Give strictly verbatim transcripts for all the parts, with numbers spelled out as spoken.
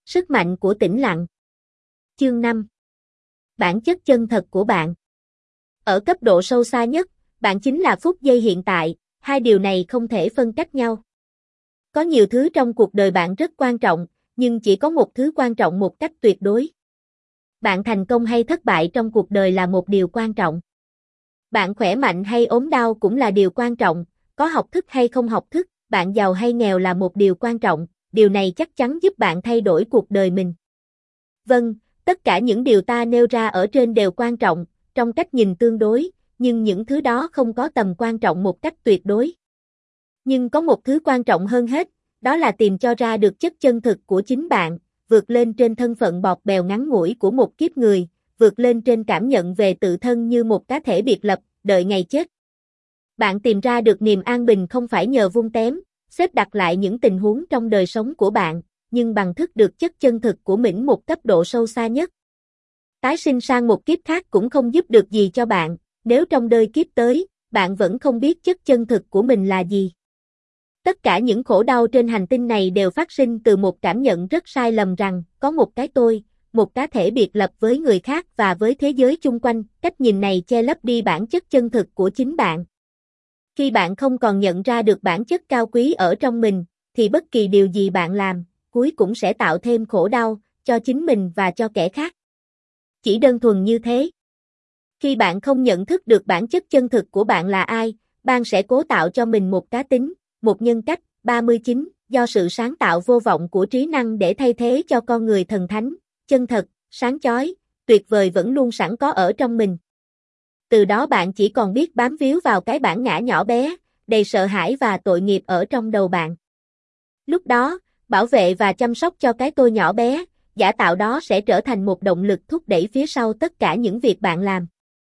Sức mạnh của tĩnh lặng. Chương năm. Bản chất chân thật của bạn. Ở cấp độ sâu xa nhất, bạn chính là phút giây hiện tại, hai điều này không thể phân cách nhau. Có nhiều thứ trong cuộc đời bạn rất quan trọng, nhưng chỉ có một thứ quan trọng một cách tuyệt đối. Bạn thành công hay thất bại trong cuộc đời là một điều quan trọng. Bạn khỏe mạnh hay ốm đau cũng là điều quan trọng, có học thức hay không học thức, bạn giàu hay nghèo là một điều quan trọng, điều này chắc chắn giúp bạn thay đổi cuộc đời mình. Vâng, tất cả những điều ta nêu ra ở trên đều quan trọng, trong cách nhìn tương đối, nhưng những thứ đó không có tầm quan trọng một cách tuyệt đối. Nhưng có một thứ quan trọng hơn hết, đó là tìm cho ra được chất chân thực của chính bạn, vượt lên trên thân phận bọt bèo ngắn ngủi của một kiếp người, vượt lên trên cảm nhận về tự thân như một cá thể biệt lập, đợi ngày chết. Bạn tìm ra được niềm an bình không phải nhờ vung tém, xếp đặt lại những tình huống trong đời sống của bạn, nhưng bằng thức được chất chân thực của mình một cấp độ sâu xa nhất. Tái sinh sang một kiếp khác cũng không giúp được gì cho bạn, nếu trong đời kiếp tới, bạn vẫn không biết chất chân thực của mình là gì. Tất cả những khổ đau trên hành tinh này đều phát sinh từ một cảm nhận rất sai lầm rằng, có một cái tôi, một cá thể biệt lập với người khác và với thế giới chung quanh, cách nhìn này che lấp đi bản chất chân thực của chính bạn. Khi bạn không còn nhận ra được bản chất cao quý ở trong mình, thì bất kỳ điều gì bạn làm, cuối cũng sẽ tạo thêm khổ đau, cho chính mình và cho kẻ khác. Chỉ đơn thuần như thế. Khi bạn không nhận thức được bản chất chân thực của bạn là ai, bạn sẽ cố tạo cho mình một cá tính, một nhân cách, ba mươi chín, do sự sáng tạo vô vọng của trí năng để thay thế cho con người thần thánh, chân thật, sáng chói, tuyệt vời vẫn luôn sẵn có ở trong mình. Từ đó bạn chỉ còn biết bám víu vào cái bản ngã nhỏ bé, đầy sợ hãi và tội nghiệp ở trong đầu bạn. Lúc đó, bảo vệ và chăm sóc cho cái tôi nhỏ bé, giả tạo đó sẽ trở thành một động lực thúc đẩy phía sau tất cả những việc bạn làm.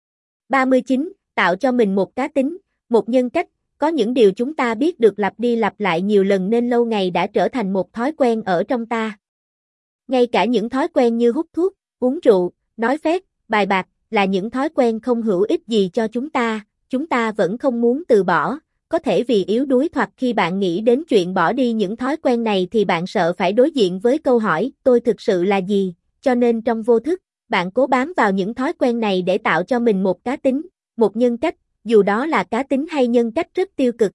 ba mươi chín. Tạo cho mình một cá tính, một nhân cách, có những điều chúng ta biết được lặp đi lặp lại nhiều lần nên lâu ngày đã trở thành một thói quen ở trong ta. Ngay cả những thói quen như hút thuốc, uống rượu, nói phét, bài bạc, là những thói quen không hữu ích gì cho chúng ta, chúng ta vẫn không muốn từ bỏ, có thể vì yếu đuối hoặc khi bạn nghĩ đến chuyện bỏ đi những thói quen này thì bạn sợ phải đối diện với câu hỏi, tôi thực sự là gì, cho nên trong vô thức, bạn cố bám vào những thói quen này để tạo cho mình một cá tính, một nhân cách, dù đó là cá tính hay nhân cách rất tiêu cực.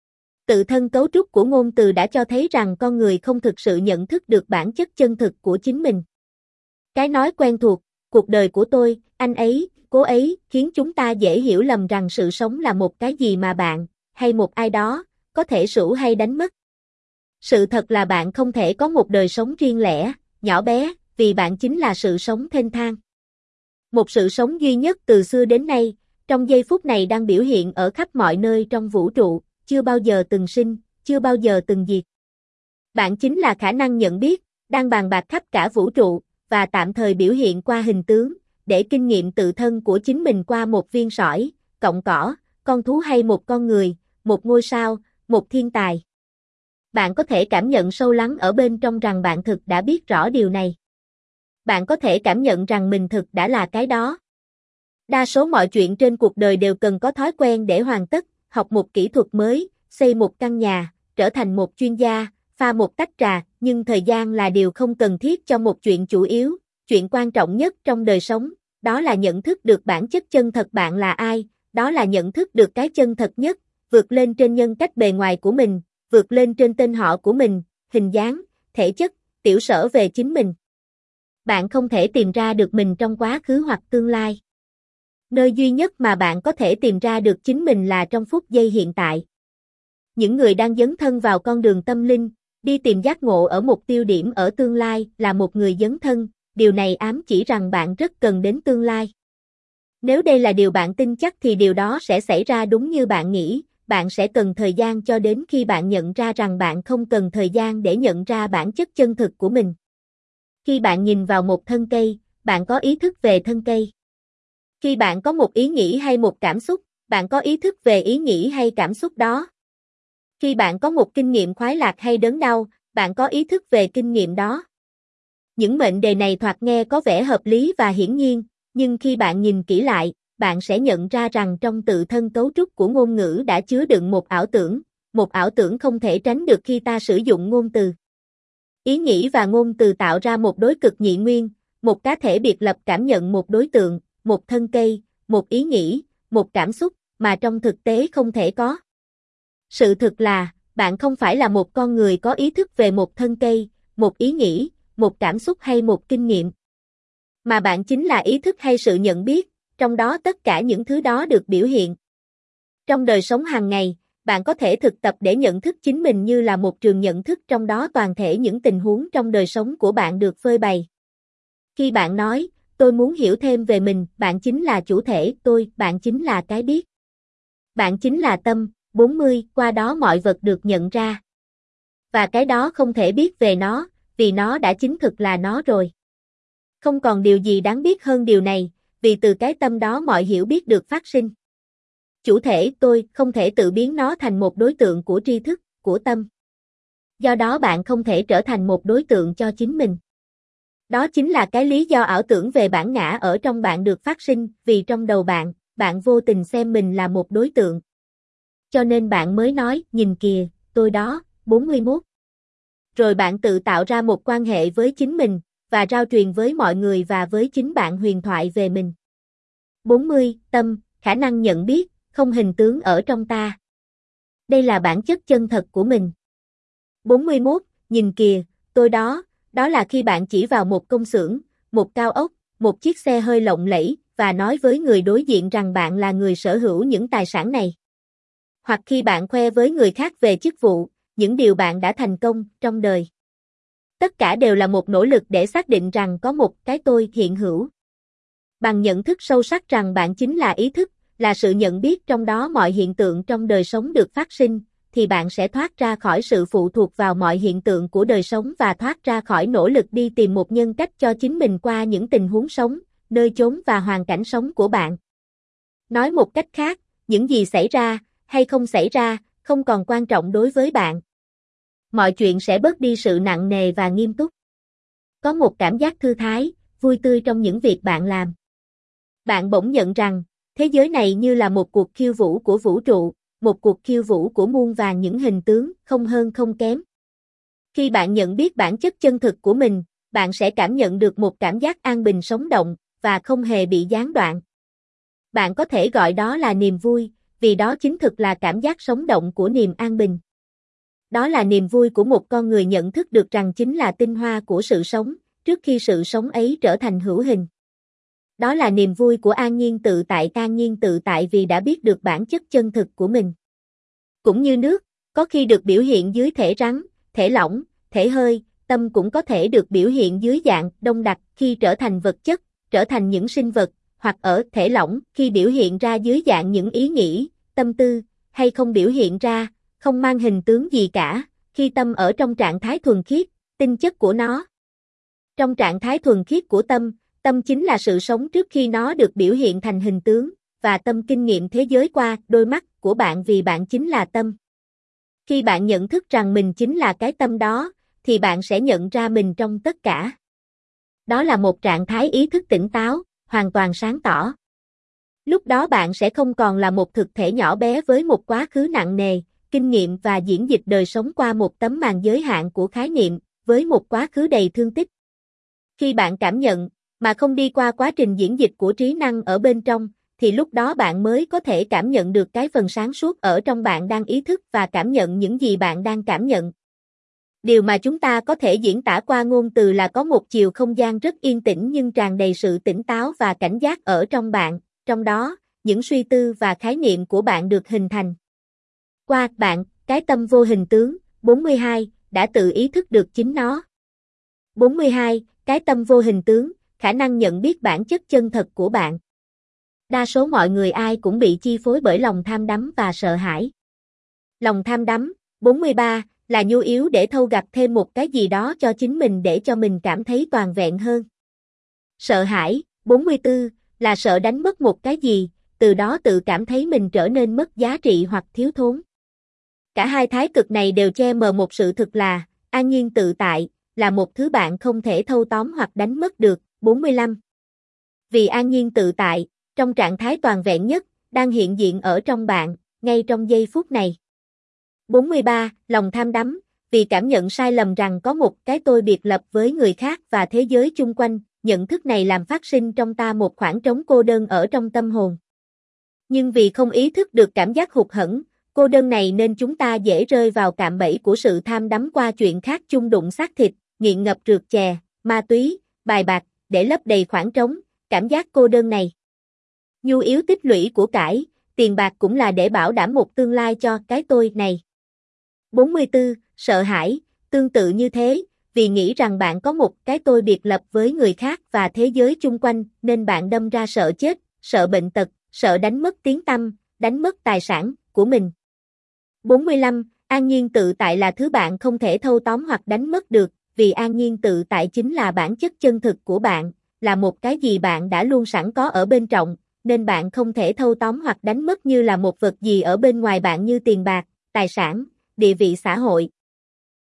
Tự thân cấu trúc của ngôn từ đã cho thấy rằng con người không thực sự nhận thức được bản chất chân thực của chính mình. Cái nói quen thuộc, cuộc đời của tôi, anh ấy, cô ấy, khiến chúng ta dễ hiểu lầm rằng sự sống là một cái gì mà bạn, hay một ai đó, có thể sủ hay đánh mất. Sự thật là bạn không thể có một đời sống riêng lẻ, nhỏ bé, vì bạn chính là sự sống thênh thang. Một sự sống duy nhất từ xưa đến nay, trong giây phút này đang biểu hiện ở khắp mọi nơi trong vũ trụ, chưa bao giờ từng sinh, chưa bao giờ từng diệt. Bạn chính là khả năng nhận biết, đang bàn bạc khắp cả vũ trụ, và tạm thời biểu hiện qua hình tướng, để kinh nghiệm tự thân của chính mình qua một viên sỏi, cọng cỏ, con thú hay một con người, một ngôi sao, một thiên tài. Bạn có thể cảm nhận sâu lắng ở bên trong rằng bạn thực đã biết rõ điều này. Bạn có thể cảm nhận rằng mình thực đã là cái đó. Đa số mọi chuyện trên cuộc đời đều cần có thói quen để hoàn tất, học một kỹ thuật mới, xây một căn nhà, trở thành một chuyên gia, pha một tách trà, nhưng thời gian là điều không cần thiết cho một chuyện chủ yếu, chuyện quan trọng nhất trong đời sống, đó là nhận thức được bản chất chân thật bạn là ai, đó là nhận thức được cái chân thật nhất, vượt lên trên nhân cách bề ngoài của mình, vượt lên trên tên họ của mình, hình dáng, thể chất, tiểu sở về chính mình. Bạn không thể tìm ra được mình trong quá khứ hoặc tương lai. Nơi duy nhất mà bạn có thể tìm ra được chính mình là trong phút giây hiện tại. Những người đang dấn thân vào con đường tâm linh, đi tìm giác ngộ ở một tiêu điểm ở tương lai là một người dấn thân, điều này ám chỉ rằng bạn rất cần đến tương lai. Nếu đây là điều bạn tin chắc thì điều đó sẽ xảy ra đúng như bạn nghĩ, bạn sẽ cần thời gian cho đến khi bạn nhận ra rằng bạn không cần thời gian để nhận ra bản chất chân thực của mình. Khi bạn nhìn vào một thân cây, bạn có ý thức về thân cây. Khi bạn có một ý nghĩ hay một cảm xúc, bạn có ý thức về ý nghĩ hay cảm xúc đó. Khi bạn có một kinh nghiệm khoái lạc hay đớn đau, bạn có ý thức về kinh nghiệm đó. Những mệnh đề này thoạt nghe có vẻ hợp lý và hiển nhiên, nhưng khi bạn nhìn kỹ lại, bạn sẽ nhận ra rằng trong tự thân cấu trúc của ngôn ngữ đã chứa đựng một ảo tưởng, một ảo tưởng không thể tránh được khi ta sử dụng ngôn từ. Ý nghĩ và ngôn từ tạo ra một đối cực nhị nguyên, một cá thể biệt lập cảm nhận một đối tượng, một thân cây, một ý nghĩ, một cảm xúc, mà trong thực tế không thể có. Sự thực là, bạn không phải là một con người có ý thức về một thân cây, một ý nghĩ, một cảm xúc hay một kinh nghiệm. Mà bạn chính là ý thức hay sự nhận biết, trong đó tất cả những thứ đó được biểu hiện. Trong đời sống hàng ngày, bạn có thể thực tập để nhận thức chính mình như là một trường nhận thức, trong đó toàn thể những tình huống trong đời sống của bạn được phơi bày. Khi bạn nói, tôi muốn hiểu thêm về mình, bạn chính là chủ thể tôi, bạn chính là cái biết. Bạn chính là tâm. bốn mươi, qua đó mọi vật được nhận ra. Và cái đó không thể biết về nó, vì nó đã chính thực là nó rồi. Không còn điều gì đáng biết hơn điều này, vì từ cái tâm đó mọi hiểu biết được phát sinh. Chủ thể tôi không thể tự biến nó thành một đối tượng của tri thức, của tâm. Do đó bạn không thể trở thành một đối tượng cho chính mình. Đó chính là cái lý do ảo tưởng về bản ngã ở trong bạn được phát sinh, vì trong đầu bạn, bạn vô tình xem mình là một đối tượng. Cho nên bạn mới nói, nhìn kìa, tôi đó, bốn mươi mốt. Rồi bạn tự tạo ra một quan hệ với chính mình, và rao truyền với mọi người và với chính bạn huyền thoại về mình. bốn mươi, tâm, khả năng nhận biết, không hình tướng ở trong ta. Đây là bản chất chân thật của mình. bốn mươi mốt, nhìn kìa, tôi đó, đó là khi bạn chỉ vào một công xưởng, một cao ốc, một chiếc xe hơi lộng lẫy, và nói với người đối diện rằng bạn là người sở hữu những tài sản này. Hoặc khi bạn khoe với người khác về chức vụ, những điều bạn đã thành công trong đời. Tất cả đều là một nỗ lực để xác định rằng có một cái tôi hiện hữu. Bằng nhận thức sâu sắc rằng bạn chính là ý thức, là sự nhận biết trong đó mọi hiện tượng trong đời sống được phát sinh, thì bạn sẽ thoát ra khỏi sự phụ thuộc vào mọi hiện tượng của đời sống và thoát ra khỏi nỗ lực đi tìm một nhân cách cho chính mình qua những tình huống sống, nơi chốn và hoàn cảnh sống của bạn. Nói một cách khác, những gì xảy ra, hay không xảy ra, không còn quan trọng đối với bạn. Mọi chuyện sẽ bớt đi sự nặng nề và nghiêm túc. Có một cảm giác thư thái, vui tươi trong những việc bạn làm. Bạn bỗng nhận rằng, thế giới này như là một cuộc khiêu vũ của vũ trụ, một cuộc khiêu vũ của muôn vàn những hình tướng, không hơn không kém. Khi bạn nhận biết bản chất chân thực của mình, bạn sẽ cảm nhận được một cảm giác an bình sống động, và không hề bị gián đoạn. Bạn có thể gọi đó là niềm vui, vì đó chính thực là cảm giác sống động của niềm an bình. Đó là niềm vui của một con người nhận thức được rằng chính là tinh hoa của sự sống, trước khi sự sống ấy trở thành hữu hình. Đó là niềm vui của an nhiên tự tại, an nhiên tự tại vì đã biết được bản chất chân thực của mình. Cũng như nước, có khi được biểu hiện dưới thể rắn, thể lỏng, thể hơi, tâm cũng có thể được biểu hiện dưới dạng đông đặc khi trở thành vật chất, trở thành những sinh vật, hoặc ở thể lỏng khi biểu hiện ra dưới dạng những ý nghĩ, tâm tư, hay không biểu hiện ra, không mang hình tướng gì cả, khi tâm ở trong trạng thái thuần khiết, tinh chất của nó. Trong trạng thái thuần khiết của tâm, tâm chính là sự sống trước khi nó được biểu hiện thành hình tướng, và tâm kinh nghiệm thế giới qua đôi mắt của bạn vì bạn chính là tâm. Khi bạn nhận thức rằng mình chính là cái tâm đó, thì bạn sẽ nhận ra mình trong tất cả. Đó là một trạng thái ý thức tỉnh táo, hoàn toàn sáng tỏ. Lúc đó bạn sẽ không còn là một thực thể nhỏ bé với một quá khứ nặng nề, kinh nghiệm và diễn dịch đời sống qua một tấm màn giới hạn của khái niệm, với một quá khứ đầy thương tích. Khi bạn cảm nhận, mà không đi qua quá trình diễn dịch của trí năng ở bên trong, thì lúc đó bạn mới có thể cảm nhận được cái phần sáng suốt ở trong bạn đang ý thức và cảm nhận những gì bạn đang cảm nhận. Điều mà chúng ta có thể diễn tả qua ngôn từ là có một chiều không gian rất yên tĩnh nhưng tràn đầy sự tỉnh táo và cảnh giác ở trong bạn, trong đó, những suy tư và khái niệm của bạn được hình thành. Qua bạn, cái tâm vô hình tướng, bốn mươi hai, đã tự ý thức được chính nó. bốn mươi hai, cái tâm vô hình tướng, khả năng nhận biết bản chất chân thật của bạn. Đa số mọi người ai cũng bị chi phối bởi lòng tham đắm và sợ hãi. Lòng tham đắm, bốn mươi ba, là nhu yếu để thâu gặt thêm một cái gì đó cho chính mình để cho mình cảm thấy toàn vẹn hơn. Sợ hãi, bốn mươi tư, là sợ đánh mất một cái gì, từ đó tự cảm thấy mình trở nên mất giá trị hoặc thiếu thốn. Cả hai thái cực này đều che mờ một sự thực là, an nhiên tự tại, là một thứ bạn không thể thâu tóm hoặc đánh mất được, bốn mươi lăm. Vì an nhiên tự tại, trong trạng thái toàn vẹn nhất, đang hiện diện ở trong bạn, ngay trong giây phút này. bốn mươi ba. Lòng tham đắm, vì cảm nhận sai lầm rằng có một cái tôi biệt lập với người khác và thế giới chung quanh, nhận thức này làm phát sinh trong ta một khoảng trống cô đơn ở trong tâm hồn. Nhưng vì không ý thức được cảm giác hụt hẫng, cô đơn này nên chúng ta dễ rơi vào cạm bẫy của sự tham đắm qua chuyện khác chung đụng xác thịt, nghiện ngập rượt chè, ma túy, bài bạc, để lấp đầy khoảng trống, cảm giác cô đơn này. Nhu yếu tích lũy của cải, tiền bạc cũng là để bảo đảm một tương lai cho cái tôi này. bốn mươi tư. Sợ hãi, tương tự như thế, vì nghĩ rằng bạn có một cái tôi biệt lập với người khác và thế giới chung quanh, nên bạn đâm ra sợ chết, sợ bệnh tật, sợ đánh mất tiếng tăm, đánh mất tài sản của mình. bốn mươi lăm. An nhiên tự tại là thứ bạn không thể thâu tóm hoặc đánh mất được, vì an nhiên tự tại chính là bản chất chân thực của bạn, là một cái gì bạn đã luôn sẵn có ở bên trong, nên bạn không thể thâu tóm hoặc đánh mất như là một vật gì ở bên ngoài bạn như tiền bạc, tài sản, địa vị xã hội,